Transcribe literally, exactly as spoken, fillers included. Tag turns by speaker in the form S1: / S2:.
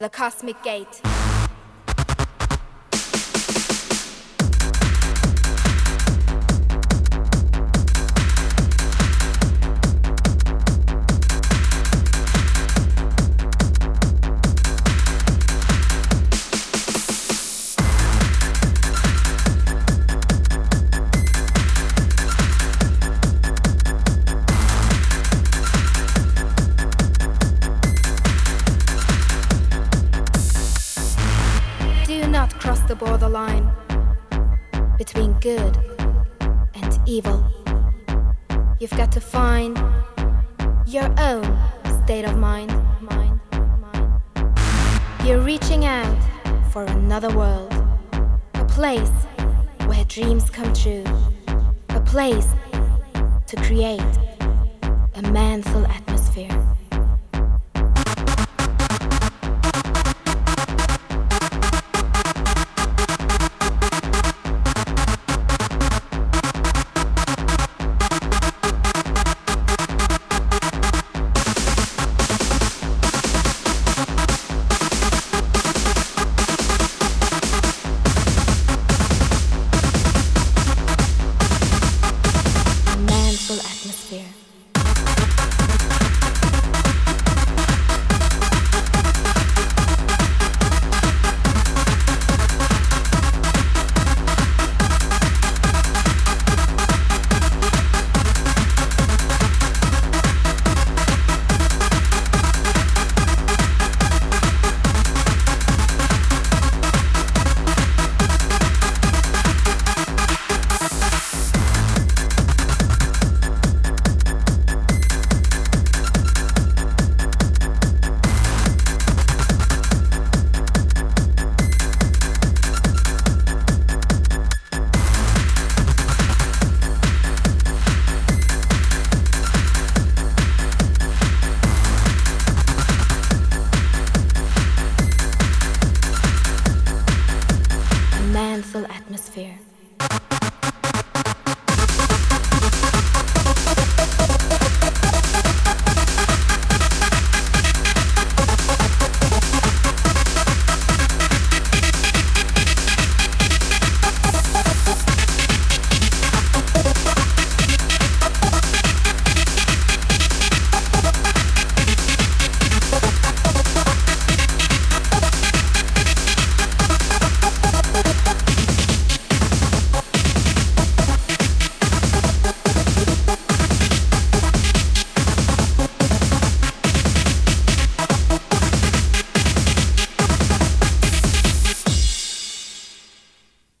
S1: The Cosmic Gate. Do not cross the borderline between good and evil. You've got to find your own state of mind. mind, mind. You're reaching out for another world, a place where dreams come true, a place to create a manful atmosphere. Atmosphere. Manful atmosphere.